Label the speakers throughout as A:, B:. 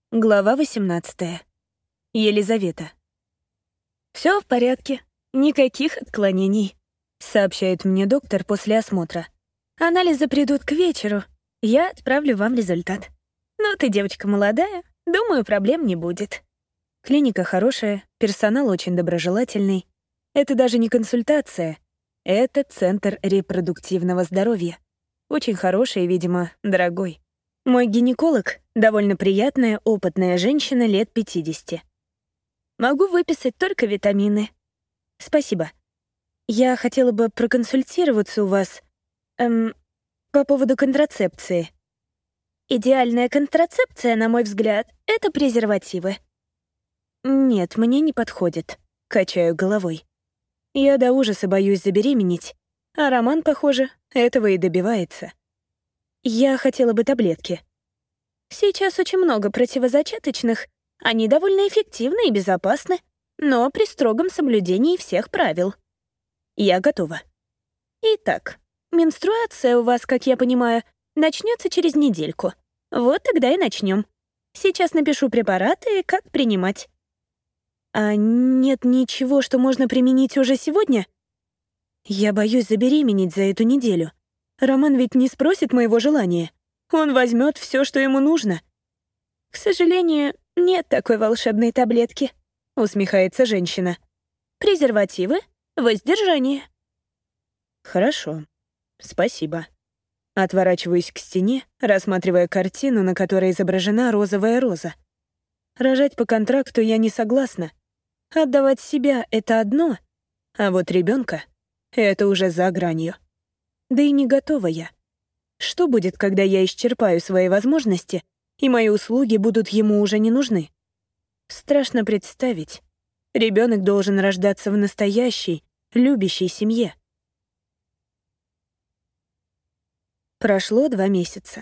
A: Глава 18. Елизавета. «Все в порядке, никаких отклонений», — сообщает мне доктор после осмотра. «Анализы придут к вечеру, я отправлю вам результат. Ну, ты девочка молодая, думаю, проблем не будет». Клиника хорошая, персонал очень доброжелательный. Это даже не консультация, это центр репродуктивного здоровья. Очень хороший и, видимо, дорогой. Мой гинеколог — довольно приятная, опытная женщина лет 50. Могу выписать только витамины. Спасибо. Я хотела бы проконсультироваться у вас, по поводу контрацепции. Идеальная контрацепция, на мой взгляд, — это презервативы. Нет, мне не подходит. Качаю головой. Я до ужаса боюсь забеременеть, а Роман, похоже, этого и добивается. Я хотела бы таблетки. Сейчас очень много противозачаточных. Они довольно эффективны и безопасны, но при строгом соблюдении всех правил. Я готова. Итак, менструация у вас, как я понимаю, начнется через недельку. Вот тогда и начнем. Сейчас напишу препараты и как принимать. А нет ничего, что можно применить уже сегодня? Я боюсь забеременеть за эту неделю. Роман ведь не спросит моего желания. Он возьмет все, что ему нужно. К сожалению, нет такой волшебной таблетки, усмехается женщина. Презервативы, воздержание. Хорошо, спасибо. Отворачиваюсь к стене, рассматривая картину, на которой изображена розовая роза. Рожать по контракту я не согласна. Отдавать себя — это одно, а вот ребенка — это уже за гранью. Да и не готова я. Что будет, когда я исчерпаю свои возможности, и мои услуги будут ему уже не нужны? Страшно представить. Ребенок должен рождаться в настоящей, любящей семье. Прошло 2 месяца.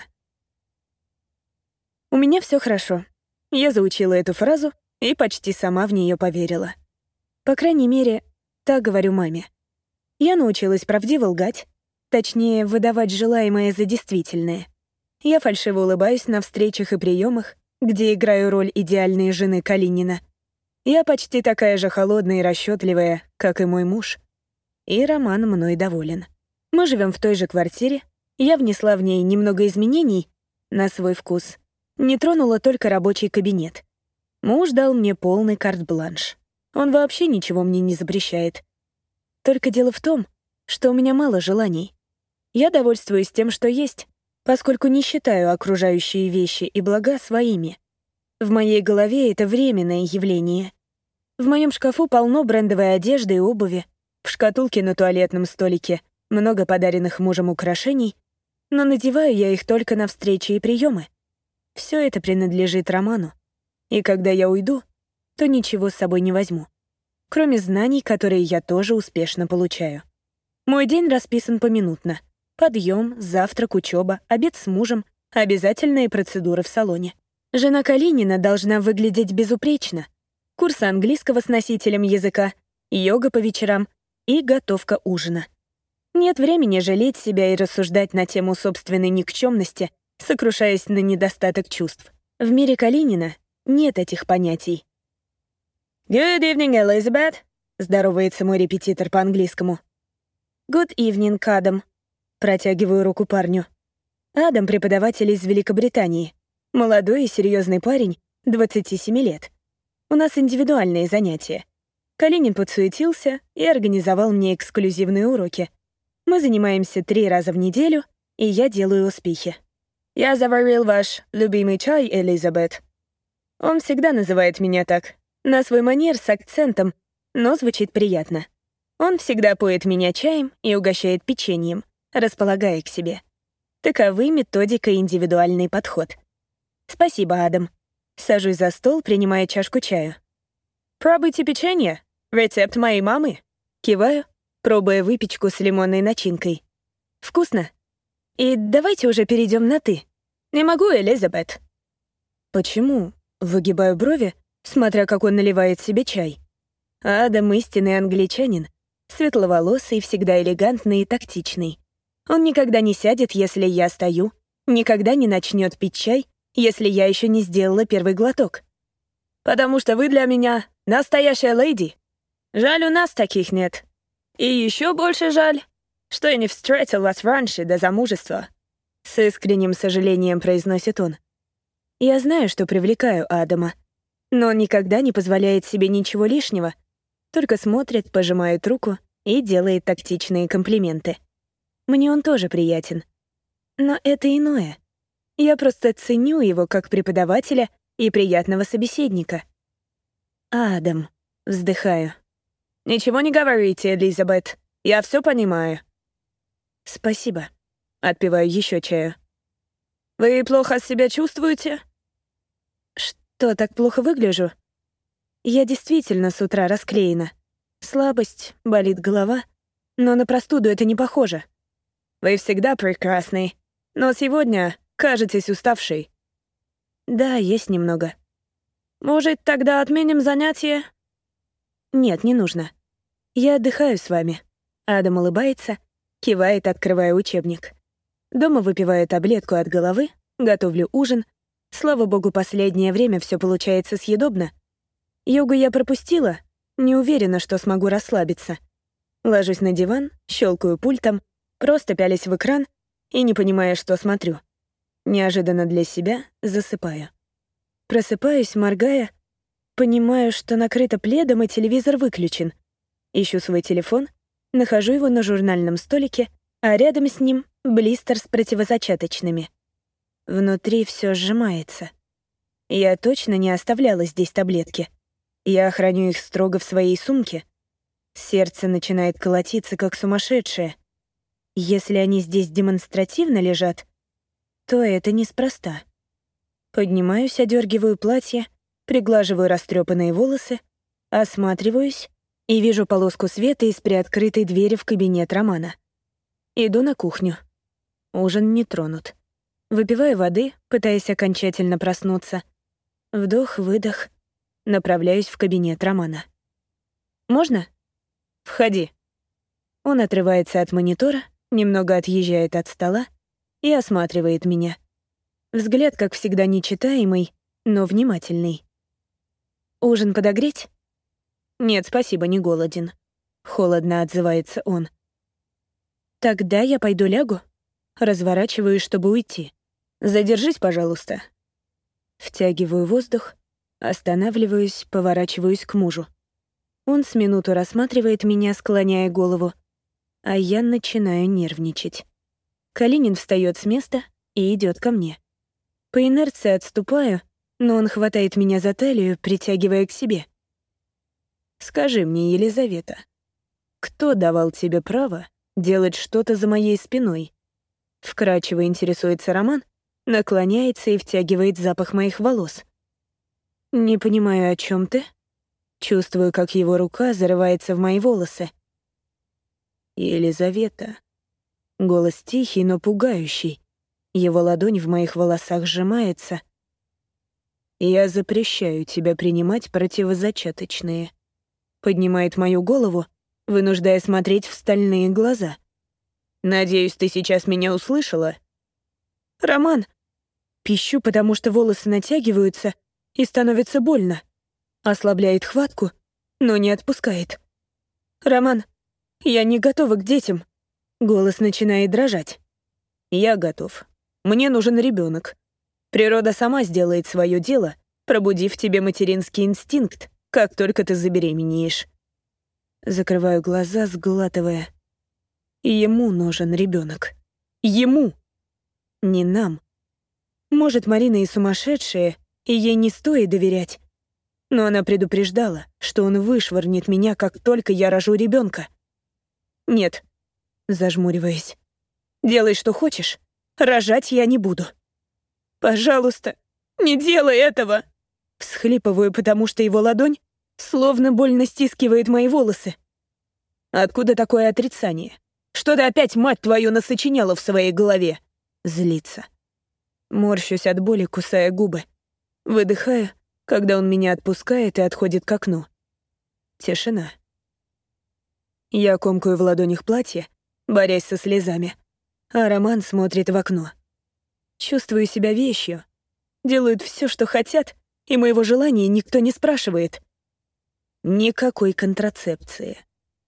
A: У меня все хорошо. Я заучила эту фразу и почти сама в нее поверила. По крайней мере, так говорю маме. Я научилась правдиво лгать, точнее, выдавать желаемое за действительное. Я фальшиво улыбаюсь на встречах и приемах, где играю роль идеальной жены Калинина. Я почти такая же холодная и расчетливая, как и мой муж. И Роман мной доволен. Мы живем в той же квартире, я внесла в ней немного изменений на свой вкус. Не тронула только рабочий кабинет. Муж дал мне полный карт-бланш. Он вообще ничего мне не запрещает. Только дело в том, что у меня мало желаний. Я довольствуюсь тем, что есть, поскольку не считаю окружающие вещи и блага своими. В моей голове это временное явление. В моем шкафу полно брендовой одежды и обуви, в шкатулке на туалетном столике много подаренных мужем украшений, но надеваю я их только на встречи и приемы. Все это принадлежит Роману. И когда я уйду, то ничего с собой не возьму, кроме знаний, которые я тоже успешно получаю. Мой день расписан поминутно. Подъем, завтрак, учеба, обед с мужем, обязательные процедуры в салоне. Жена Калинина должна выглядеть безупречно. Курсы английского с носителем языка, йога по вечерам и готовка ужина. Нет времени жалеть себя и рассуждать на тему собственной никчемности, сокрушаясь на недостаток чувств. В мире Калинина нет этих понятий. «Good evening, Elizabeth», — здоровается мой репетитор по английскому. «Good evening, Адам». Протягиваю руку парню. Адам — преподаватель из Великобритании. Молодой и серьезный парень, 27 лет. У нас индивидуальные занятия. Калинин подсуетился и организовал мне эксклюзивные уроки. Мы занимаемся 3 раза в неделю, и я делаю успехи. «Я заварил ваш любимый чай, Элизабет». Он всегда называет меня так, на свой манер с акцентом, но звучит приятно. Он всегда поет меня чаем и угощает печеньем, располагая к себе. Таковы методика и индивидуальный подход. Спасибо, Адам. Сажусь за стол, принимая чашку чаю. «Пробуйте печенье. Рецепт моей мамы». Киваю, пробуя выпечку с лимонной начинкой. «Вкусно. И давайте уже перейдем на «ты». Не могу, Элизабет». «Почему?» — выгибаю брови, смотря как он наливает себе чай. Адам — истинный англичанин, светловолосый, всегда элегантный и тактичный. Он никогда не сядет, если я стою, никогда не начнет пить чай, если я еще не сделала первый глоток. Потому что вы для меня настоящая леди. Жаль, у нас таких нет. И еще больше жаль, что я не встретил вас раньше до замужества. С искренним сожалением произносит он. Я знаю, что привлекаю Адама, но он никогда не позволяет себе ничего лишнего, только смотрит, пожимает руку и делает тактичные комплименты. Мне он тоже приятен. Но это иное. Я просто ценю его как преподавателя и приятного собеседника. Адам. Вздыхаю. «Ничего не говорите, Элизабет. Я все понимаю». «Спасибо». Отпиваю еще чаю. «Вы плохо себя чувствуете?» «Что, так плохо выгляжу?» Я действительно с утра расклеена. Слабость, болит голова, но на простуду это не похоже. «Вы всегда прекрасны, но сегодня кажетесь уставшей». «Да, есть немного». «Может, тогда отменим занятие?» «Нет, не нужно. Я отдыхаю с вами». Адам улыбается, кивает, открывая учебник. Дома выпиваю таблетку от головы, готовлю ужин. Слава богу, последнее время все получается съедобно. Йогу я пропустила, не уверена, что смогу расслабиться. Ложусь на диван, щелкаю пультом, просто пялись в экран и не понимая, что смотрю. Неожиданно для себя засыпаю. Просыпаюсь, моргая, понимаю, что накрыто пледом и телевизор выключен. Ищу свой телефон, нахожу его на журнальном столике, а рядом с ним блистер с противозачаточными. Внутри все сжимается. Я точно не оставляла здесь таблетки. Я храню их строго в своей сумке. Сердце начинает колотиться, как сумасшедшее. Если они здесь демонстративно лежат, то это неспроста. Поднимаюсь, одергиваю платье, приглаживаю растрепанные волосы, осматриваюсь и вижу полоску света из приоткрытой двери в кабинет Романа. Иду на кухню. Ужин не тронут. Выпиваю воды, пытаясь окончательно проснуться. Вдох-выдох. Направляюсь в кабинет Романа. «Можно?» «Входи». Он отрывается от монитора, немного отъезжает от стола и осматривает меня. Взгляд, как всегда, нечитаемый, но внимательный. «Ужин подогреть?» «Нет, спасибо, не голоден», — холодно отзывается он. «Тогда я пойду лягу». Разворачиваюсь, чтобы уйти. «Задержись, пожалуйста». Втягиваю воздух, останавливаюсь, поворачиваюсь к мужу. Он с минуту рассматривает меня, склоняя голову, а я начинаю нервничать. Калинин встает с места и идет ко мне. По инерции отступаю, но он хватает меня за талию, притягивая к себе. «Скажи мне, Елизавета, кто давал тебе право делать что-то за моей спиной?» Вкрадчиво интересуется Роман, наклоняется и втягивает запах моих волос. «Не понимаю, о чем ты?» Чувствую, как его рука зарывается в мои волосы. «Елизавета». Голос тихий, но пугающий. Его ладонь в моих волосах сжимается. «Я запрещаю тебе принимать противозачаточные». Поднимает мою голову, вынуждая смотреть в стальные глаза. «Надеюсь, ты сейчас меня услышала?» «Роман!» Пищу, потому что волосы натягиваются и становится больно. Ослабляет хватку, но не отпускает. «Роман, я не готова к детям». Голос начинает дрожать. «Я готов. Мне нужен ребенок. Природа сама сделает свое дело, пробудив в тебе материнский инстинкт, как только ты забеременеешь». Закрываю глаза, сглатывая. Ему нужен ребенок. Ему. Не нам. Может, Марина и сумасшедшая, и ей не стоит доверять. Но она предупреждала, что он вышвырнет меня, как только я рожу ребенка. «Нет», зажмуриваясь. «Делай, что хочешь. Рожать я не буду». «Пожалуйста, не делай этого!» Всхлипываю, потому что его ладонь словно больно стискивает мои волосы. «Откуда такое отрицание? Что ты опять, мать твою, насочиняла в своей голове?» Злится. Морщусь от боли, кусая губы. Выдыхаю, когда он меня отпускает и отходит к окну. Тишина. Я комкаю в ладонях платье, борясь со слезами, а Роман смотрит в окно. Чувствую себя вещью. делают все, что хотят, и моего желания никто не спрашивает. Никакой контрацепции.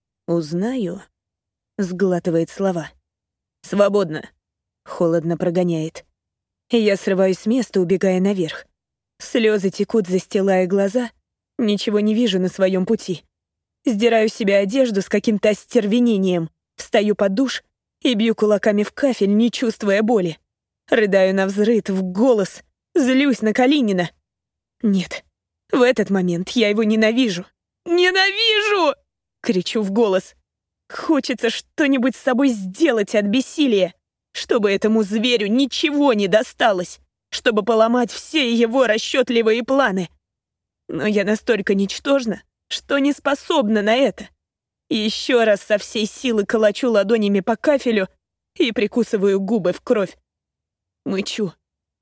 A: Узнаю, сглатывает слова. Свободно. Холодно прогоняет. И я срываюсь с места, убегая наверх. Слезы текут, застилая глаза. Ничего не вижу на своем пути. Сдираю с себя одежду с каким-то остервенением. Встаю под душ и бью кулаками в кафель, не чувствуя боли. Рыдаю навзрыд, в голос. Злюсь на Калинина. Нет, в этот момент я его ненавижу. «Ненавижу!» — кричу в голос. Хочется что-нибудь с собой сделать от бессилия, чтобы этому зверю ничего не досталось, чтобы поломать все его расчетливые планы. Но я настолько ничтожна, что не способна на это. Еще раз со всей силы колочу ладонями по кафелю и прикусываю губы в кровь. Мычу.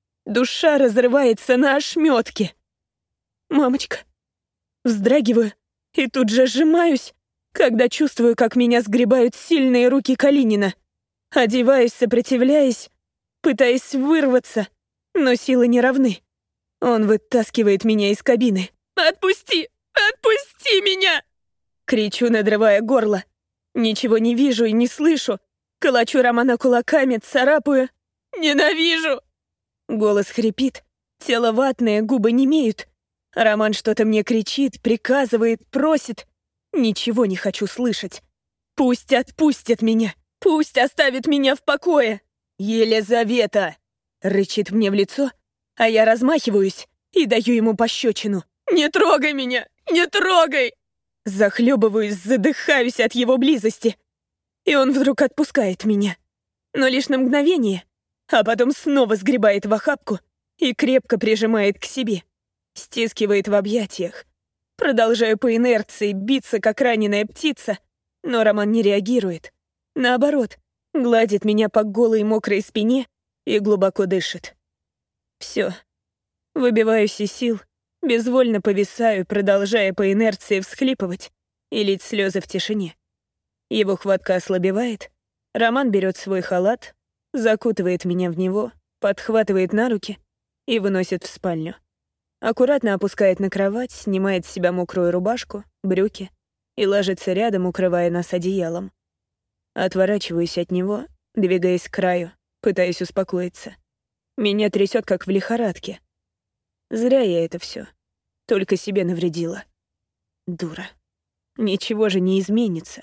A: Душа разрывается на ошметки. «Мамочка!» Вздрагиваю и тут же сжимаюсь, когда чувствую, как меня сгребают сильные руки Калинина. Одеваюсь, сопротивляясь, пытаясь вырваться, но силы не равны. Он вытаскивает меня из кабины. «Отпусти! Отпусти меня!» Кричу, надрывая горло. Ничего не вижу и не слышу. Колочу Романа кулаками, царапаю. «Ненавижу!» Голос хрипит, тело ватное, губы немеют. Роман что-то мне кричит, приказывает, просит. Ничего не хочу слышать. Пусть отпустят меня. Пусть оставит меня в покое. «Елизавета!» — рычит мне в лицо, а я размахиваюсь и даю ему пощечину. «Не трогай меня! Не трогай!» Захлебываюсь, задыхаюсь от его близости. И он вдруг отпускает меня. Но лишь на мгновение, а потом снова сгребает в охапку и крепко прижимает к себе. Стискивает в объятиях. Продолжаю по инерции биться, как раненая птица, но Роман не реагирует. Наоборот, гладит меня по голой мокрой спине и глубоко дышит. Все. Выбиваюсь из сил, безвольно повисаю, продолжая по инерции всхлипывать и лить слезы в тишине. Его хватка ослабевает, Роман берет свой халат, закутывает меня в него, подхватывает на руки и выносит в спальню. Аккуратно опускает на кровать, снимает с себя мокрую рубашку, брюки и ложится рядом, укрывая нас одеялом. Отворачиваюсь от него, двигаясь к краю, пытаясь успокоиться. Меня трясет, как в лихорадке. Зря я это все. Только себе навредила. Дура. Ничего же не изменится.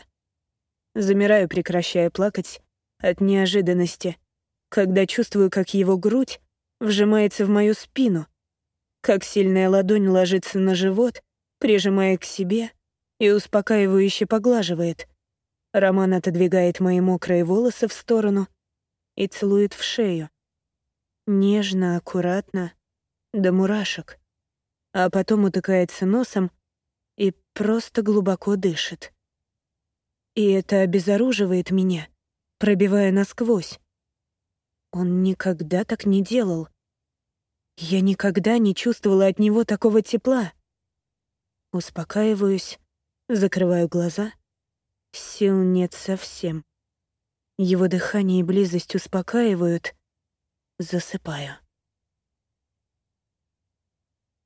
A: Замираю, прекращая плакать от неожиданности, когда чувствую, как его грудь вжимается в мою спину, как сильная ладонь ложится на живот, прижимая к себе и успокаивающе поглаживает. Роман отодвигает мои мокрые волосы в сторону и целует в шею. Нежно, аккуратно, до мурашек. А потом утыкается носом и просто глубоко дышит. И это обезоруживает меня, пробивая насквозь. Он никогда так не делал. Я никогда не чувствовала от него такого тепла. Успокаиваюсь, закрываю глаза. Сил нет совсем. Его дыхание и близость успокаивают. Засыпаю.